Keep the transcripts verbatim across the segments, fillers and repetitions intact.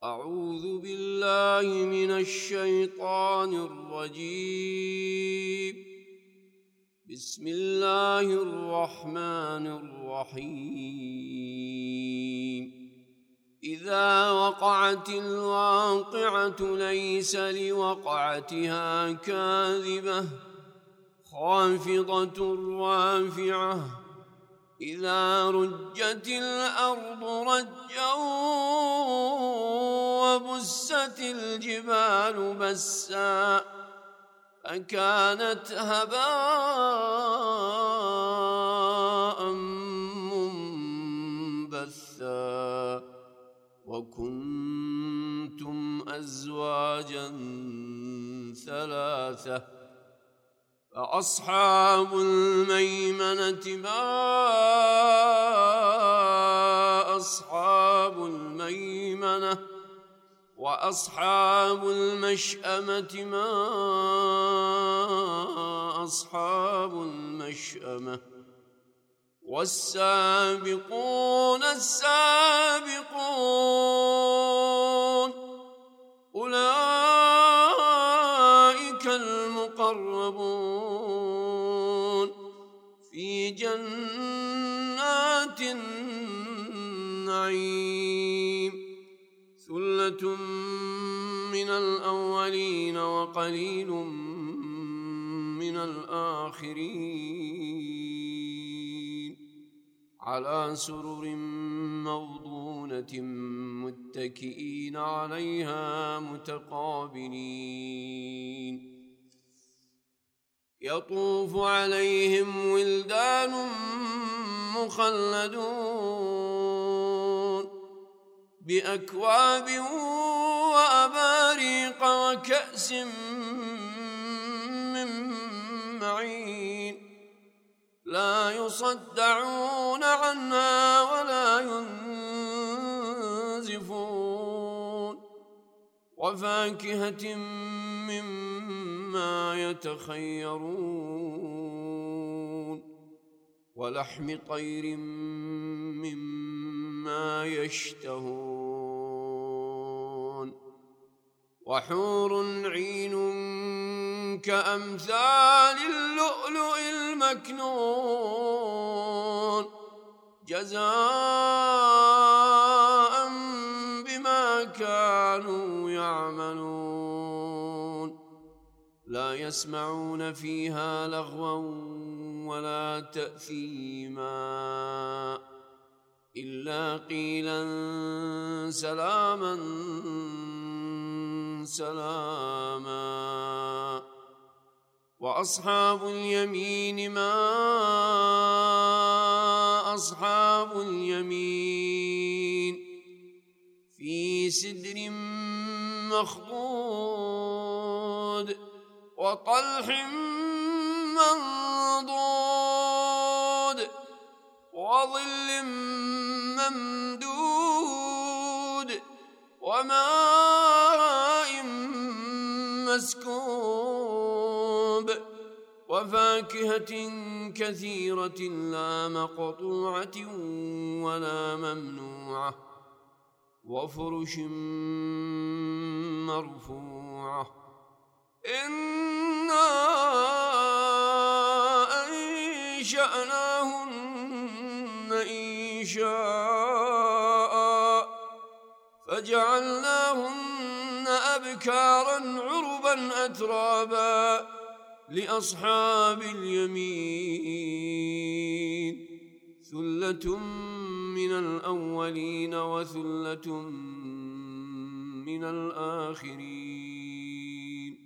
أعوذ بالله من الشيطان الرجيم. بسم الله الرحمن الرحيم. إذا وقعت الواقعة ليس لوقعتها كاذبة خافضة رافعة إذا رجت الأرض رجا وبست الجبال بسا فكانت هباء منبثا وكنتم أزواجا ثلاثة فأصحاب الميمنة ما أصحاب الميمنة وأصحاب المشأمة ما أصحاب المشأمة والسابقون السابقون أولئك المقربون في جنات النعيم ثلة من الأولين وقليل من الآخرين على سرر موضونة متكئين عليها متقابلين يطوف عليهم ولدان مخلدون بأكواب وأباريق وكأس من معين لا يصدعون عنها ولا ينزفون وفاكهة مما يتخيرون ولحم طير مما يشتهون وحور عين كأمثال اللؤلؤ المكنون جزاء بما كانوا يعملون لا يسمعون فيها لغوا ولا تأثيما إلا قيلا سلاما سلاما وأصحاب اليمين ما أصحاب اليمين في سدر مخضود وطلح منضود وظل ممدود وماء مسكوب وفاكهة كثيرة لا مقطوعة ولا ممنوعة وفرش مرفوعة إنا أنشأناهن إنشاء فجعلناهن أبكارا عربا أترابا لأصحاب اليمين ثلة من الأولين وثلة من الآخرين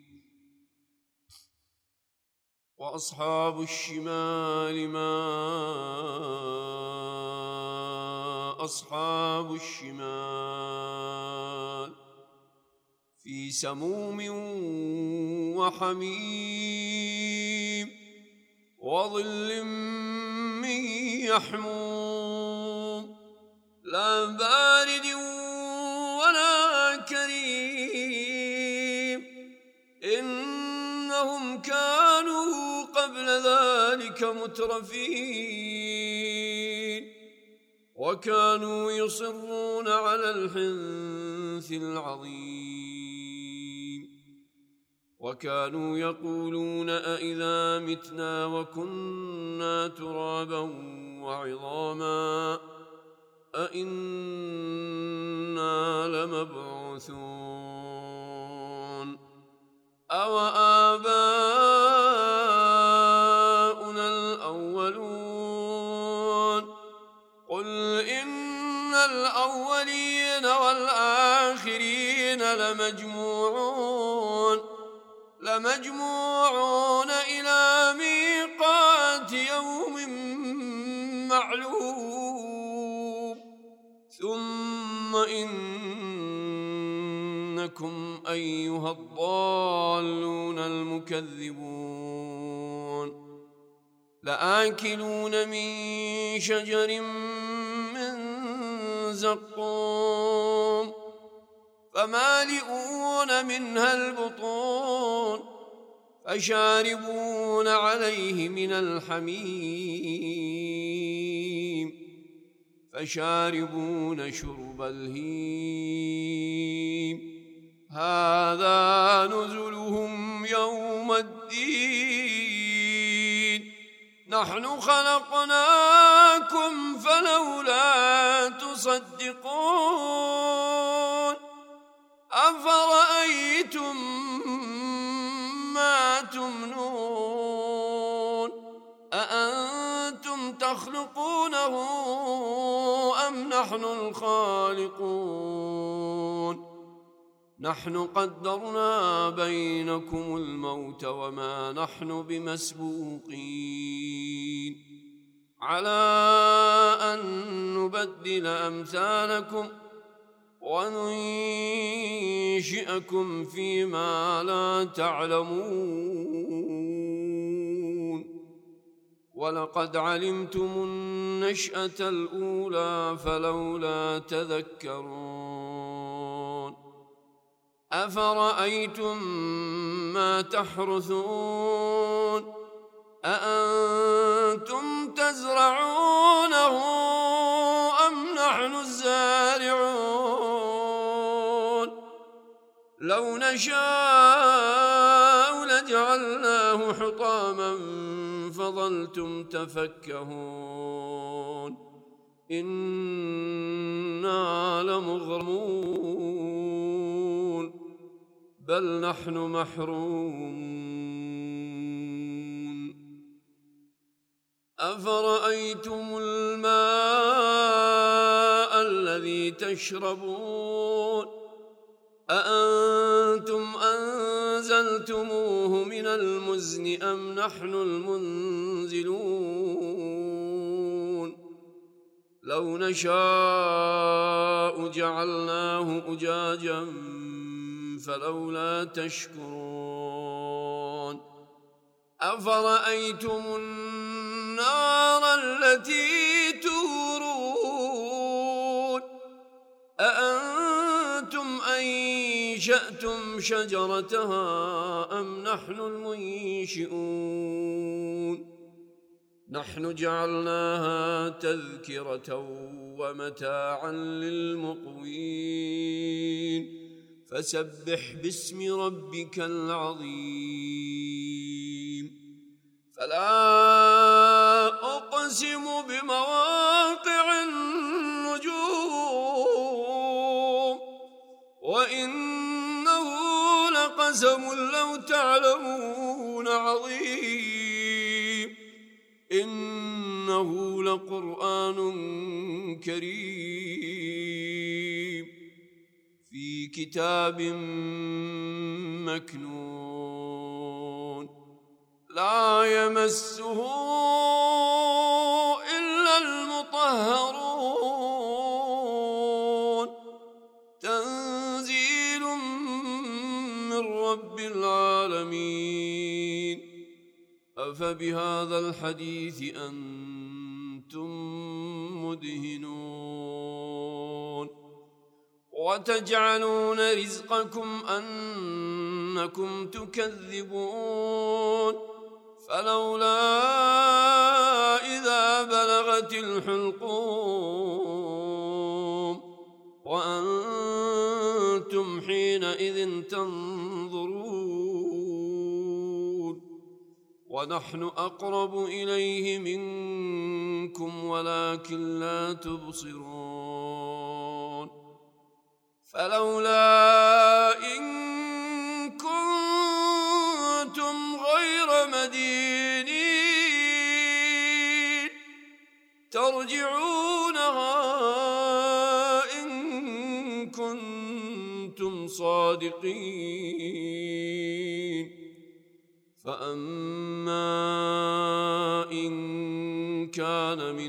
وأصحاب الشمال ما أصحاب الشمال في سموم وحميم وظل من يحموم لا بارد ولا كريم إنهم كانوا قبل ذلك مترفين وكانوا يصرون على الحنث الإنس العظيم وكانوا يقولون أئذا متنا وكنا ترابا وعظاما أئنا لمبعوثون أو آباؤنا الأولون قل إن الأولين والآخرين لمجموعون لمجموعون إلى ميقات يوم معلوم ثم إنكم أيها الضالون المكذبون لآكلون من شجر من زقوم فمالئون منها البطون فشاربون عليه من الحميم فشاربون شرب الهيم هذا نزلهم يوم الدين نحن خلقناكم فلولا تصدقون أفرأيتم ما تمنون أأنتم تخلقونه أم نحن الخالقون نحن قدرنا بينكم الموت وما نحن بمسبوقين على أن نبدل أمثالكم وننشئكم فيما لا تعلمون ولقد علمتم النشأة الأولى فلولا تذكرون أفرأيتم ما تحرثون أأنتم تزرعونه أم نحن الزارعون لو نشاء لجعلناه حطاما فظلتم تفكهون إنا لمغرمون بل نحن محرومون أفرأيتم الماء الذي تشربون أأنتم أنزلتموه من المزن أم نحن المنزلون لو نشاء جعلناه أجاجا فلولا تشكرون أفرأيتم النار التي تورون أأنتم أنشأتم شجرتها أم نحن المنشئون نحن جعلناها تذكرة ومتاعا للمقوين فسبح باسم ربك العظيم فلا أقسم بمواقع النجوم وإنه لقسم لو تعلمون عظيم إنه لقرآن كريم في كتاب مكنون لا يمسه إلا المطهرون تنزيل من رب العالمين أفبهذا الحديث أنتم مدهنون وتجعلون رزقكم أنكم تكذبون فلولا إذا بلغت الحلقوم وأنتم حينئذ تنظرون ونحن أقرب إليه منكم ولكن لا تبصرون فلولا إن كنتم غير مدينين ترجعونها إن كنتم صادقين فأما إن كان من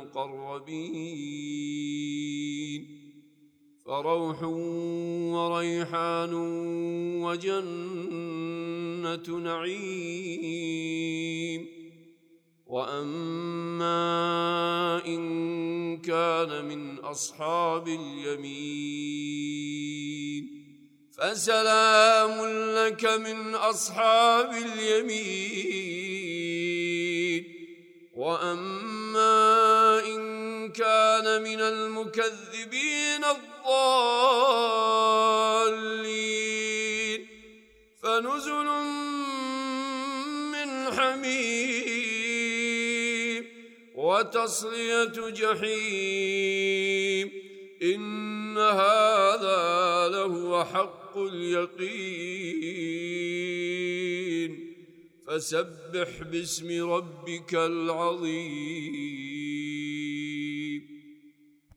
المقربين فروح وريحان وجنة نعيم وأما إن كان من أصحاب اليمين فسلام لك من أصحاب اليمين وأما إن كان من المكذبين الضالين فنزل من حميم وتصلية جحيم إن هذا لهو حق اليقين فسبح باسم ربك العظيم